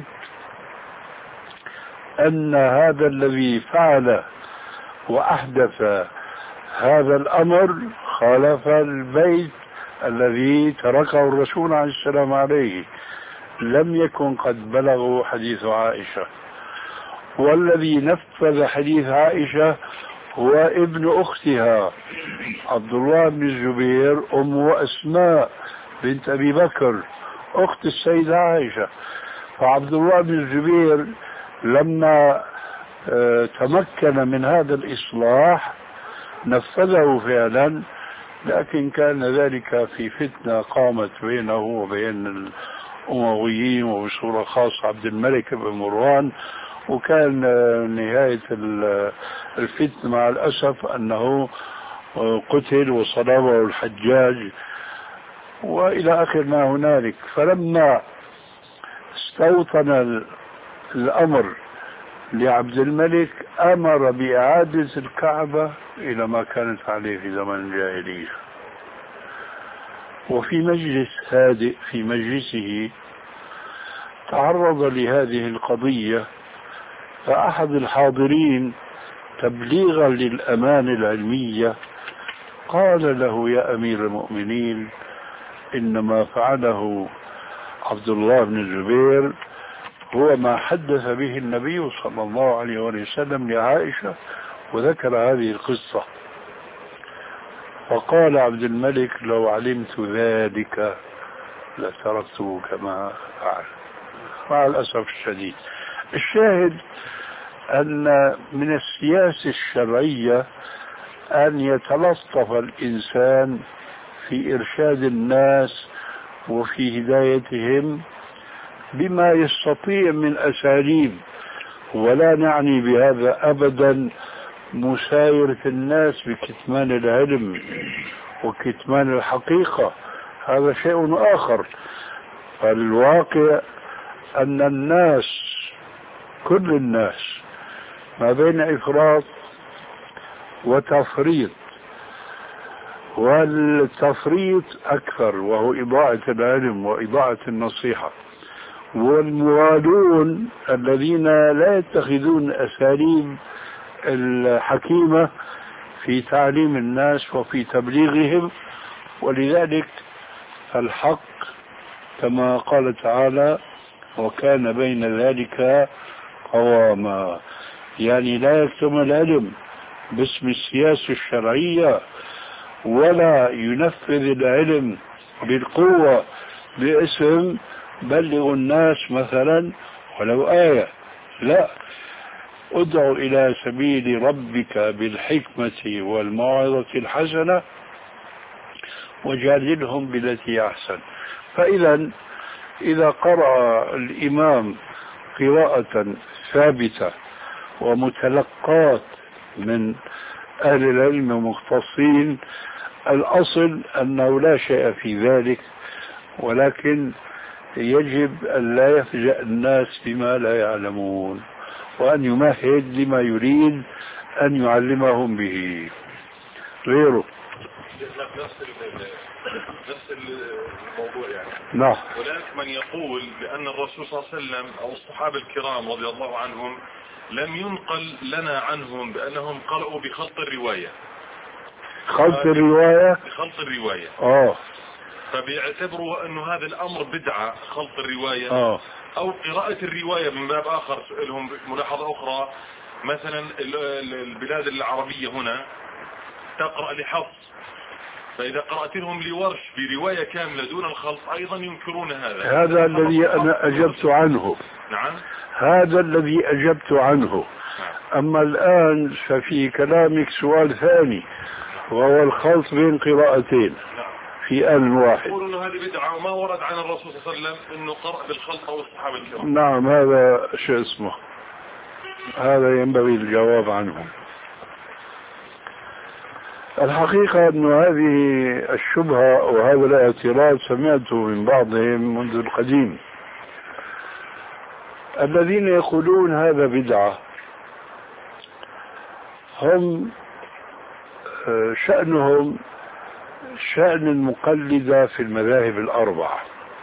أن هذا الذي فعل وأحدث هذا الأمر خالف البيت الذي تركه الرسول عليه السلام عليه، لم يكن قد بلغوا حديث عائشة. والذي نفذ حديث عائشة هو ابن أختها عبد الله بن الزبير، أم أسماء بنت أبي بكر أخت السيدة عائشة. فعبد الله بن الزبير لما تمكن من هذا الإصلاح نفذه فعلا، لكن كان ذلك في فتنة قامت بينه وبين الأمويين وبصورة خاصة عبد الملك بن مروان، وكان نهاية الفتنة مع الأسف أنه قتل وصلبه الحجاج وإلى آخر ما هنالك. فلما استوطن الأمر لعبد الملك أمر بإعادة الكعبة إلى ما كانت عليه في زمن الجاهلية. وفي مجلس هادئ في مجلسه تعرض لهذه القضية، فأحد الحاضرين تبليغا للأمانة العلمية قال له: يا أمير المؤمنين، إنما فعله عبد الله بن الزبير هو ما حدث به النبي صلى الله عليه وسلم لعائشة، وذكر هذه القصة. فقال عبد الملك: لو علمت ذلك لتركته كما فعل. مع الأسف الشديد. الشاهد أن من السياسة الشرعية أن يتلطف الإنسان في إرشاد الناس وفي هدايتهم بما يستطيع من أساليب، ولا نعني بهذا أبدا مسايرة الناس بكتمان العلم وكتمان الحقيقة، هذا شيء آخر. فالواقع أن الناس كل الناس ما بين إفراط وتفريط، والتفريط أكثر وهو إضاعة العلم وإضاعة النصيحة، والموالون الذين لا يتخذون أساليب الحكيمة في تعليم الناس وفي تبليغهم. ولذلك الحق كما قال تعالى: وكان بين ذلك قواما، يعني لا يكتم العلم باسم السياسة الشرعية، ولا ينفذ العلم بالقوة باسم بلغ الناس مثلا ولو آية. لا، ادعو إلى سبيل ربك بالحكمة والموعظة الحسنة وجادلهم بالتي أحسن. فإذا إذا قرأ الإمام قراءة ثابتة ومتلقات من أهل العلم مختصين. الأصل أنه لا شيء في ذلك، ولكن يجب أن لا يفجأ الناس بما لا يعلمون، وأن يمهد لما يريد أن يعلمهم به. غيره نفس الموضوع يعني. نعم. هناك من يقول بأن الرسول صلى الله عليه وسلم أو الصحابة الكرام رضي الله عنهم لم ينقل لنا عنهم بأنهم قرأوا بخلط الرواية. خلط الرواية؟ بخلط الرواية. آه. فبيعتبروا أنه هذا الأمر بدعة، خلط الرواية. آه. أو قراءة الرواية. من باب آخر لهم ملاحظة أخرى، مثلا البلاد العربية هنا تقرأ لحفص، فإذا قرأت لهم لورش برواية كاملة دون الخلط أيضا ينكرون هذا. هذا الذي أنا أجبت عنه. نعم. هذا الذي أجبت عنه. نعم. أما الآن ففي كلامك سؤال ثاني، وهو الخلط بين قراءتين. نعم. في آن واحد. يقولون أنه هذه بدعة وما ورد عن الرسول صلى الله عليه وسلم أنه قرأ بالخلط أو الصحابة الكرام. نعم، هذا شيء اسمه، هذا ينبغي الجواب عنه. الحقيقة أن هذه الشبهة وهذا الاعتراض سمعته من بعضهم منذ القديم، الذين يقولون هذا بدعة هم شأنهم شأن المقلدة في المذاهب الأربعة،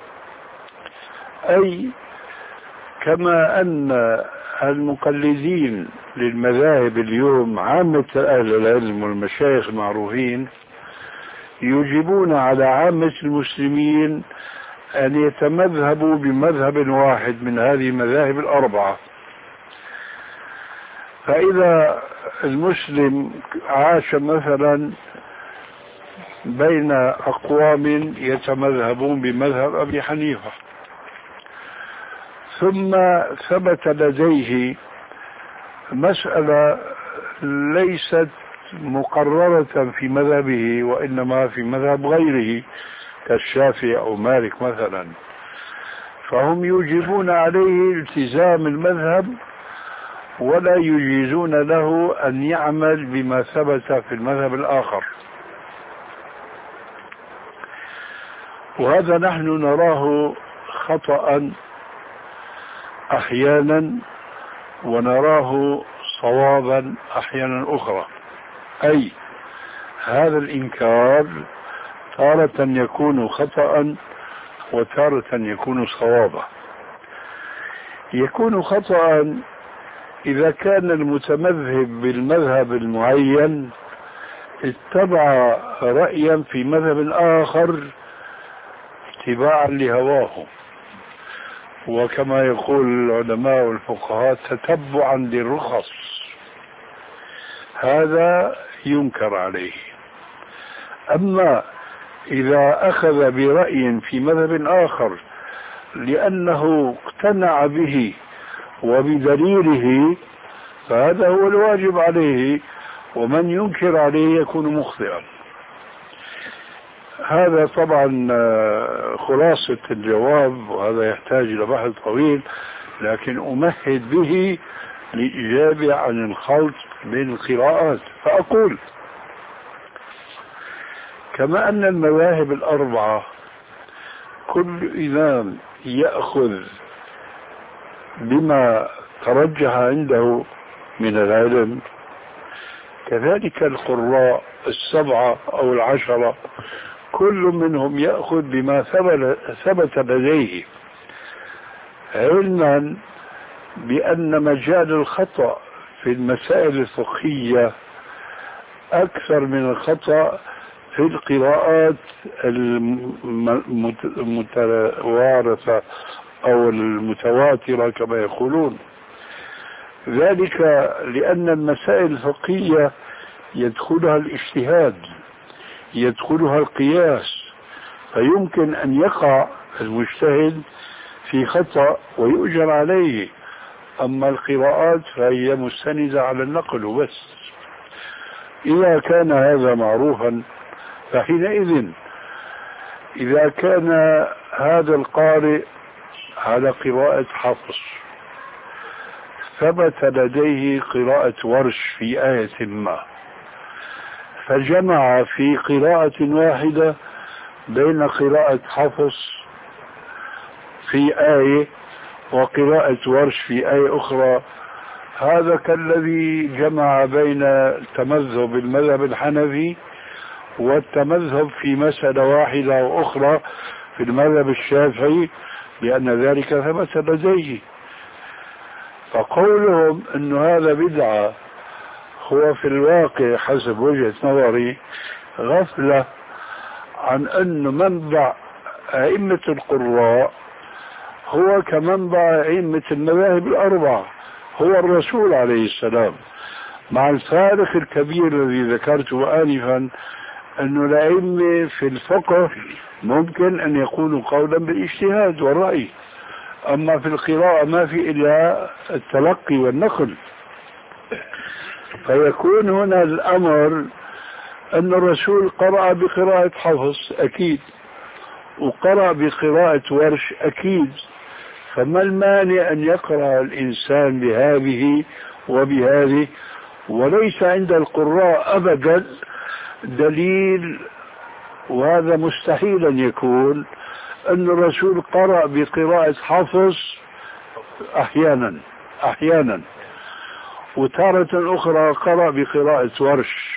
أي كما أن المقلدين للمذاهب اليوم عامة أهل العلم والمشايخ المعروفين يجيبون على عامة المسلمين أن يتمذهبوا بمذهب واحد من هذه المذاهب الأربعة. فإذا المسلم عاش مثلا بين أقوام يتمذهبون بمذهب أبي حنيفة، ثم ثبت لديه مسألة ليست مقررة في مذهبه وإنما في مذهب غيره كالشافعي أو مالك مثلا، فهم يوجبون عليه التزام المذهب ولا يجيزون له أن يعمل بما ثبت في المذهب الآخر. وهذا نحن نراه خطأ أحيانا ونراه صوابا أحيانا أخرى، أي هذا الإنكار تارة يكون خطأ وتارة يكون صوابا. يكون خطأ إذا كان المتمذهب بالمذهب المعين اتبع رأيا في مذهب آخر اتباعا لهواه، وكما يقول العلماء والفقهاء تتبعا للرخص، هذا ينكر عليه. أما إذا أخذ برأي في مذهب آخر لأنه اقتنع به وبدليله فهذا هو الواجب عليه، ومن ينكر عليه يكون مخطئا. هذا طبعا خلاصة الجواب، وهذا يحتاج إلى بحث طويل، لكن أمهد به لإجابة عن الخلط بين القراءات. فأقول كما أن المذاهب الأربعة كل إمام يأخذ بما ترجح عنده من العلم، كذلك القراء السبعة أو العشرة كل منهم يأخذ بما ثبت لديه، علما بأن مجال الخطأ في المسائل الفقهية أكثر من الخطأ في القراءات المتوارثة أو المتواترة كما يقولون. ذلك لأن المسائل الفقهية يدخلها الاجتهاد، يدخلها القياس، فيمكن أن يقع المجتهد في خطأ ويؤجر عليه. أما القراءات فهي مستندة على النقل وبس. إذا كان هذا معروفا فحينئذ إذا كان هذا القارئ على قراءة حفص ثبت لديه قراءة ورش في آية ما، فجمع في قراءة واحدة بين قراءة حفص في آية وقراءة ورش في آية أخرى. هذا كالذي جمع بين التمذهب المذهب الحنفي والتمذهب في مسألة واحدة وأخرى في المذهب الشافعي، لأن ذلك ثبت لديه. فقولهم أن هذا بدعة هو في الواقع حسب وجهة نظري غفلة عن أن منبع أئمة القراء هو كمنبع أئمة المذاهب الأربعة، هو الرسول عليه السلام، مع الفارق الكبير الذي ذكرته آنفا أن الأئمة في الفقه ممكن أن يكونوا قولا بالاجتهاد والرأي، أما في القراءة ما في إلا التلقي والنقل. فيكون هنا الأمر أن الرسول قرأ بقراءة حفص أكيد، وقرأ بقراءة ورش أكيد، فما المانع أن يقرأ الإنسان بهذه وبهذه؟ وليس عند القراء أبدا دليل، وهذا مستحيل أن يكون، أن الرسول قرأ بقراءة حفص أحيانا أحيانا وتارة أخرى قرأ بقراءة ورش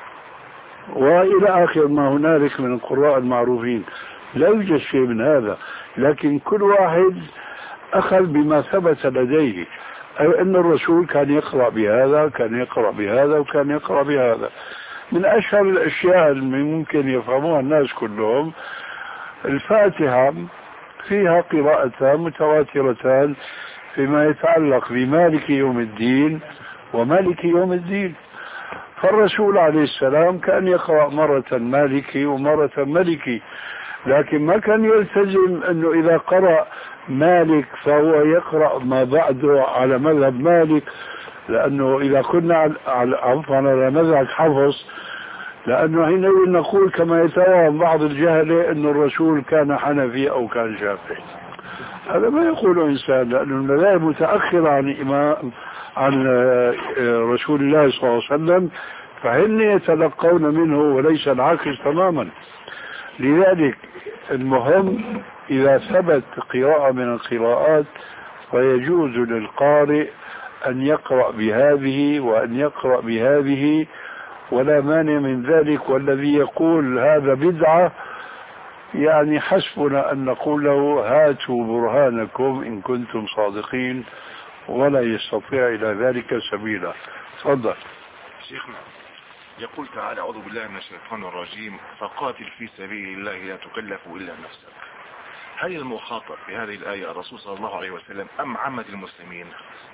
وإلى آخر ما هنالك من القراء المعروفين. لا يوجد شيء من هذا، لكن كل واحد أخذ بما ثبت لديه، أي أن الرسول كان يقرأ بهذا، كان يقرأ بهذا، وكان يقرأ بهذا. من أشهر الأشياء اللي ممكن يفهموها الناس كلهم الفاتحة فيها قراءتان متواترتان فيما يتعلق بمالك يوم الدين ومالك يوم الدين. فالرسول عليه السلام كان يقرأ مرة مالكي ومرة ملكي، لكن ما كان يلتزم أنه إذا قرأ مالك فهو يقرأ ما بعده على مذهب مالك، لأنه إذا كنا على عفوا على مذهب حفص، لأنه حينئذ نقول كما يتوهم بعض الجهلة أن الرسول كان حنفي أو كان شافعي. هذا ما يقوله إنسان، لأن المذاهب متأخرة عن إمام عن رسول الله صلى الله عليه وسلم، فهن يتلقون منه وليس العكس تماما. لذلك المهم إذا ثبت قراءة من القراءات فيجوز للقارئ أن يقرأ بهذه وأن يقرأ بهذه ولا مانع من ذلك. والذي يقول هذا بدعة يعني حسبنا أن نقول له هاتوا برهانكم إن كنتم صادقين، ولا يستطيع إلى ذلك سبيلا. تفضل. شيخنا يقول تعالى أعوذ بالله من الشيطان الرجيم فقاتل في سبيل الله لا تكلف إلا نفسك. هل المخاطب في هذه الآية الرسول صلى الله عليه وسلم أم عامة المسلمين؟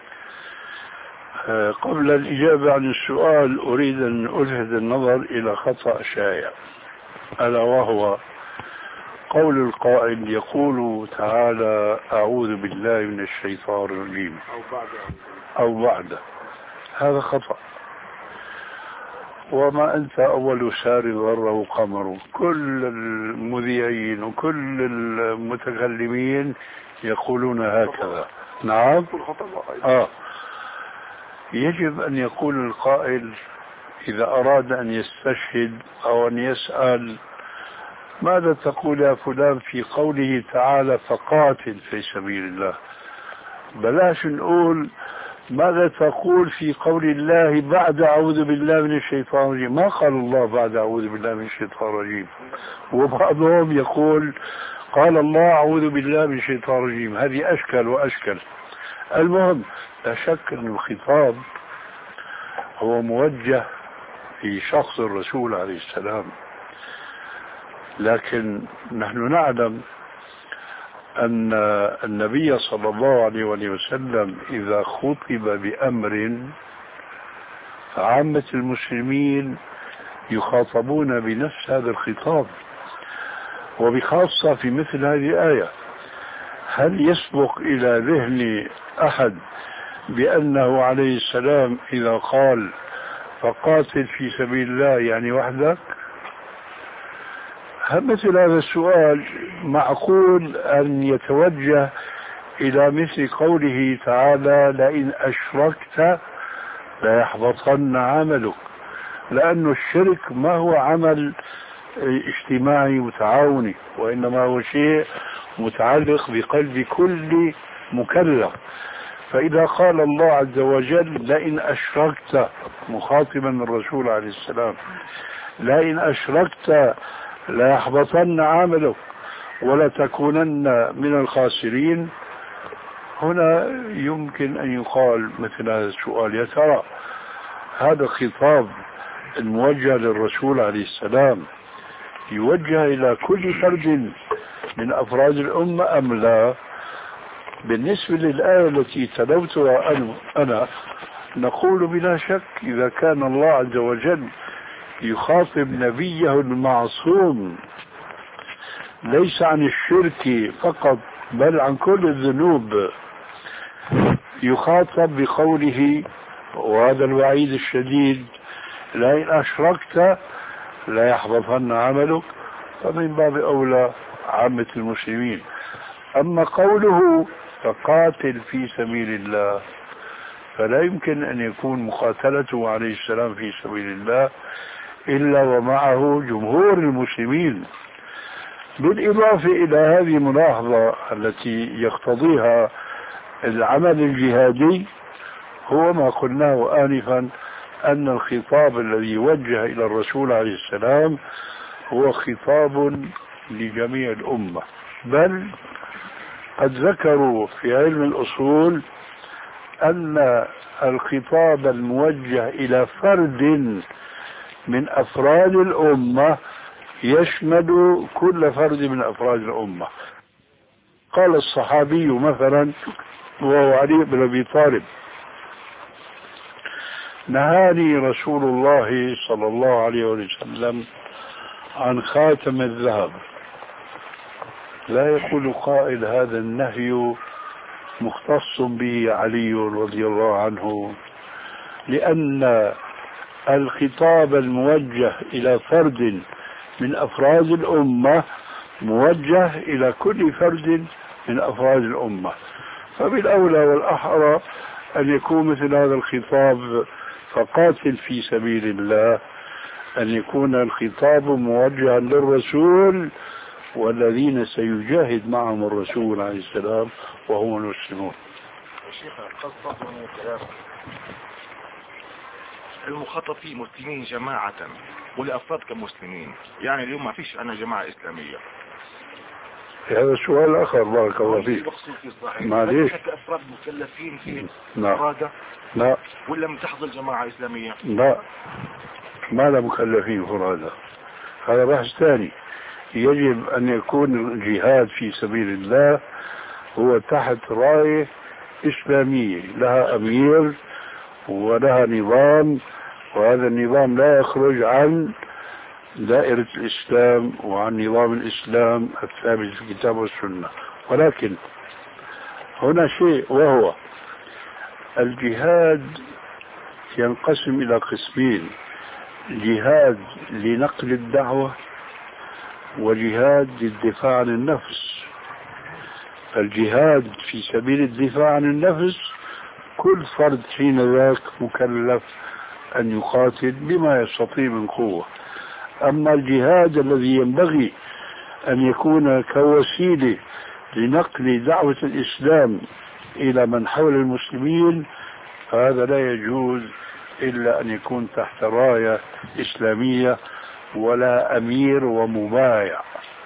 قبل الإجابة عن السؤال أريد أن ألفت النظر إلى خطأ شائع، ألا وهو قول القائل يقول تعالى أعوذ بالله من الشيطان الرجيم أو بعده. هذا خطأ، وما أنت أول سار ضره قمر. كل المذيعين وكل المتكلمين يقولون هكذا. نعم. آه يجب أن يقول القائل إذا أراد أن يستشهد أو أن يسأل ماذا تقول يا فلان في قوله تعالى فقاتل في سبيل الله، بلاش نقول ماذا تقول في قول الله بعد أعوذ بالله من الشيطان الرجيم. ما قال الله بعد أعوذ بالله من الشيطان الرجيم، وبعضهم يقول قال الله أعوذ بالله من الشيطان الرجيم. هذه أشكل وأشكل. المهم لا شك أن الخطاب هو موجه في شخص الرسول عليه السلام، لكن نحن نعلم أن النبي صلى الله عليه وسلم إذا خطب بأمر فعامة المسلمين يخاطبون بنفس هذا الخطاب، وبخاصة في مثل هذه الآية. هل يسبق إلى ذهن أحد بأنه عليه السلام إذا قال فقاتل في سبيل الله يعني وحدك؟ مثل هذا السؤال معقول أن يتوجه إلى مثل قوله تعالى لئن أشركت ليحبطن عملك، لأن الشرك ما هو عمل اجتماعي متعاوني، وإنما هو شيء متعلق بقلب كل مكلف. فإذا قال الله عز وجل لئن أشركت، مخاطبا الرسول عليه السلام، لئن أشركت ليحبطن عملك ولتكونن من الخاسرين، هنا يمكن أن يقال مثل هذا السؤال: يا ترى هذا الخطاب الموجه للرسول عليه السلام يوجه إلى كل فرد من أفراد الأمة أم لا؟ بالنسبة للآية التي تلوتها أنا نقول بلا شك إذا كان الله عز وجل يخاطب نبيه المعصوم ليس عن الشرك فقط بل عن كل الذنوب، يخاطب بقوله وهذا الوعيد الشديد: لئن أشركت لا يحبطن عملك، فمن باب أولى عامة المسلمين. أما قوله فقاتل في سبيل الله، فلا يمكن أن يكون مقاتلته عليه السلام في سبيل الله إلا ومعه جمهور المسلمين. بالإضافة إلى هذه الملاحظة التي يقتضيها العمل الجهادي، هو ما قلناه آنفا أن الخطاب الذي يوجه إلى الرسول عليه السلام هو خطاب لجميع الأمة، بل قد ذكروا في علم الأصول أن الخطاب الموجه إلى فرد من أفراد الأمة يشمل كل فرد من أفراد الأمة. قال الصحابي مثلا وهو علي بن أبي طالب: نهاني رسول الله صلى الله عليه وسلم عن خاتم الذهب. لا يقول قائل هذا النهي مختص به علي رضي الله عنه، لأن الخطاب الموجه إلى فرد من أفراد الأمة موجه إلى كل فرد من أفراد الأمة، فبالأولى والأحرى أن يكون مثل هذا الخطاب فقاتل في سبيل الله أن يكون الخطاب موجها للرسول والذين سيجاهد معهم الرسول عليه السلام وهم المسلمون. الشيخ قصة من الكلام المخاطب فيه مسلمين جماعة والأفراد كمسلمين، يعني اليوم ما فيش أنا جماعة إسلامية. هذا السؤال آخر بارك الله فيك. معليش كأفراد مكلفين في لا إرادة لا ولا من تحضر جماعة إسلامية؟ لا، ما لا مكلفين فرادة، هذا بحث ثاني. يجب أن يكون الجهاد في سبيل الله هو تحت راية إسلامية لها أمير ولها نظام، وهذا النظام لا يخرج عن دائرة الإسلام وعن نظام الإسلام الثابت في الكتاب والسنة. ولكن هنا شيء، وهو الجهاد ينقسم إلى قسمين: جهاد لنقل الدعوة وجهاد للدفاع عن النفس. الجهاد في سبيل الدفاع عن النفس كل فرد حين ذاك مكلف أن يقاتل بما يستطيع من قوة. أما الجهاد الذي ينبغي أن يكون كوسيلة لنقل دعوة الإسلام إلى من حول المسلمين، فهذا لا يجوز إلا أن يكون تحت راية إسلامية ولا أمير ومبايع.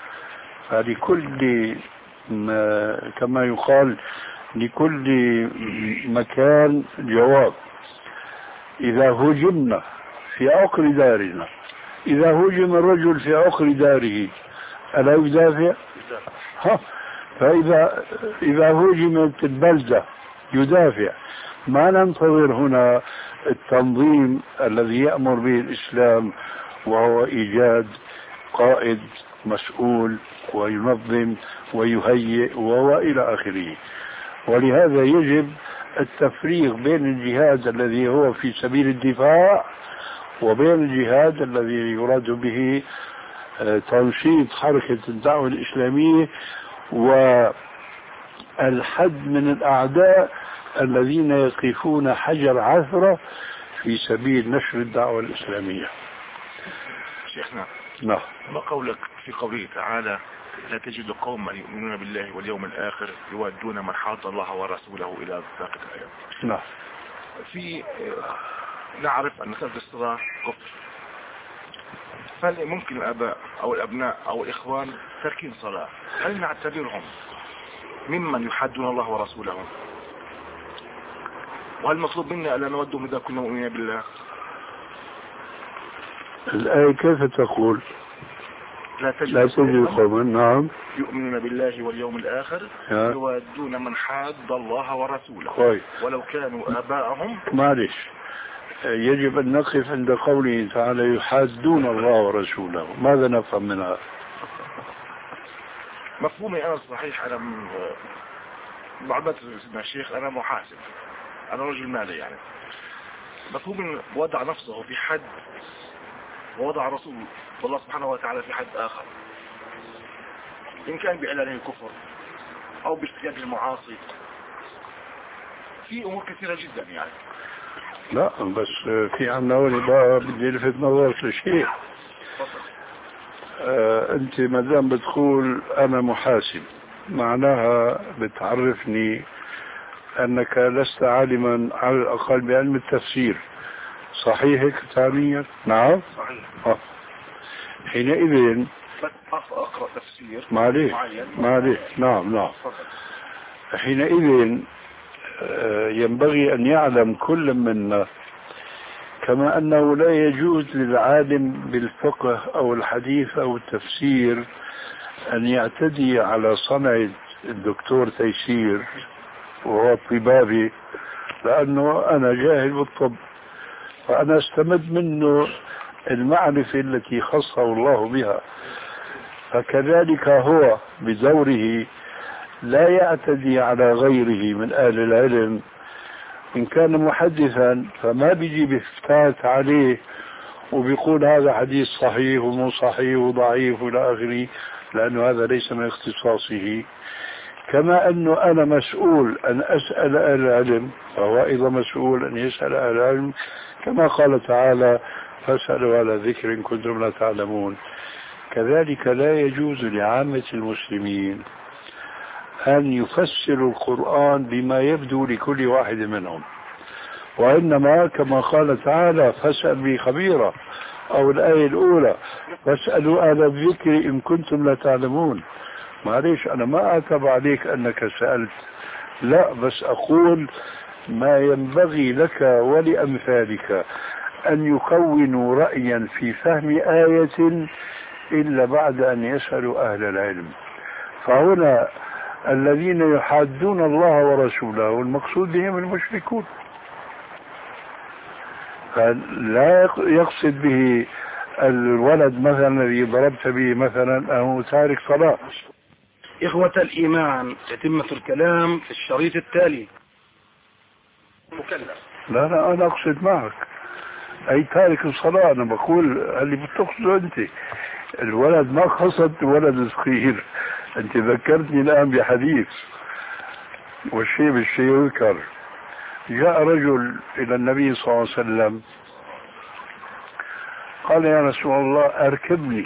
فلكل كما يقال لكل مكان جواب. إذا هجمنا في عقر دارنا، إذا هجم الرجل في عقر داره ألا يدافع؟ ها، فإذا إذا هجمت البلدة يدافع. ما ننتظر هنا التنظيم الذي يأمر به الإسلام، وهو إيجاد قائد مسؤول وينظم ويهيئ وهو إلى آخره. ولهذا يجب التفريق بين الجهاد الذي هو في سبيل الدفاع وبين الجهاد الذي يراد به تنشيط حركة الدعوة الإسلامية والحد من الأعداء الذين يقفون حجر عثرة في سبيل نشر الدعوة الإسلامية. شيخنا، نعم. ما قولك في قوله تعالى: لا تجد قوما يؤمنون بالله واليوم الآخر يودون من حاد الله ورسوله إلى باقي الآيات. نعم. في نعرف أن ترك الصلاة كفر، فهل ممكن الآباء أو الأبناء أو الإخوان تركين صلاة هل نعتبرهم ممن يحادون الله ورسوله؟ وهل مطلوب منا ألا نودهم إذا كنا مؤمنين بالله؟ الآية كيف تقول؟ لا تجد لا تجد قوما نعم يؤمنون بالله واليوم الآخر يودون من حاد الله ورسوله كويس. ولو كانوا آباءهم. معلش، يجب أن نقف عند قوله تعالى يحادون الله ورسوله، ماذا نفهم منها؟ مفهومي أنا الصحيح، أنا بعد سيدنا الشيخ أنا محاسب، أنا رجل مالي يعني. مفهوم وضع نفسه في حد ووضع رسول الله سبحانه وتعالى في حد آخر، إن كان بإعلانه الكفر أو باجتناب المعاصي، في أمور كثيرة جدا يعني. لا بس في عنا هون بقى بدي الفت نظرك لشيء. آه أنت ما دام بتقول أنا محاسب معناها بتعرفني أنك لست عالما على الأقل بعلم التفسير، صحيح هيك تعنيك؟ نعم صحيح. آه. حينئذ أقرأ تفسير معليش معليش نعم نعم حينئذ ينبغي أن يعلم كل منا كما أنه لا يجوز للعالم بالفقه أو الحديث أو التفسير أن يعتدي على صنعة الدكتور تيسير وهو طبابي، لأنه أنا جاهل بالطب فأنا استمد منه المعرفة التي خصه الله بها، فكذلك هو بدوره لا يعتدي على غيره من أهل العلم. إن كان محدثا فما بيجي بيفتات عليه وبيقول هذا حديث صحيح ومو صحيح وضعيف إلى آخره، لأنه هذا ليس من اختصاصه. كما أنه أنا مسؤول أن أسأل أهل العلم فهو أيضا مسؤول أن يسأل أهل العلم، كما قال تعالى: فاسألوا على ذكر إن كنتم لا تعلمون. كذلك لا يجوز لعامة المسلمين أن يفسروا القرآن بما يبدو لكل واحد منهم، وإنما كما قال تعالى: فاسأل بي خبيرا، أو الآية الأولى: فاسألوا أهل الذكر إن كنتم لا تعلمون. معليش أنا ما أعتب عليك أنك سألت، لا، بس أقول ما ينبغي لك ولأمثالك أن يكونوا رأيا في فهم آية إلا بعد أن يسألوا أهل العلم. فهنا الذين يحادون الله ورسوله المقصود بهم المشركون، لا يقصد به الولد مثلا الذي ضربت به مثلا أنه تارك صلاة. إخوة الإيمان، تتمة الكلام في الشريط التالي. مكلف. لا لا أنا أقصد معك أي تارك الصلاة، أنا بقول اللي بتقصده أنت. الولد ما قصد ولد صغير، أنت ذكرتني الآن بحديث والشيء بالشيء يذكر. جاء رجل إلى النبي صلى الله عليه وسلم قال: يا رسول الله أركبني،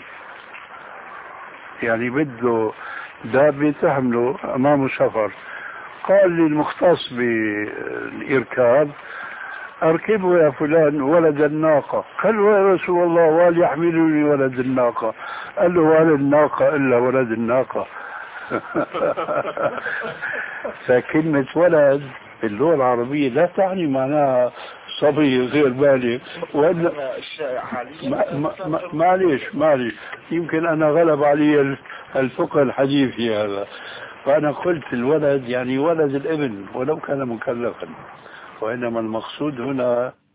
يعني بده دابة تحمله أمامه سفر. قال للمختص بالإركاب: أركبه يا فلان ولد الناقة. قال: يا رسول الله وهل يحملني ولد الناقة؟ قال له: وهل الناقة إلا ولد الناقة؟ فكلمة ولد باللغة العربية لا تعني معناها صبي غير بالغ، وأن معليش معليش يمكن أنا غلب علي الفقه الحديثي هذا، فأنا قلت الولد يعني ولد الابن ولو كان مكلفا، وإنما المقصود هنا